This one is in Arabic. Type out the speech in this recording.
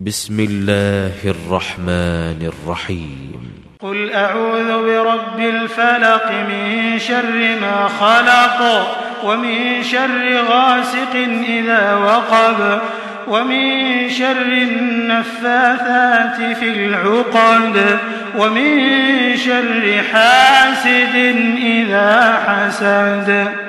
بسم الله الرحمن الرحيم قل أعوذ برب الفلق من شر ما خلق ومن شر غاسق إذا وقب ومن شر النفاثات في العقد ومن شر حاسد إذا حسد.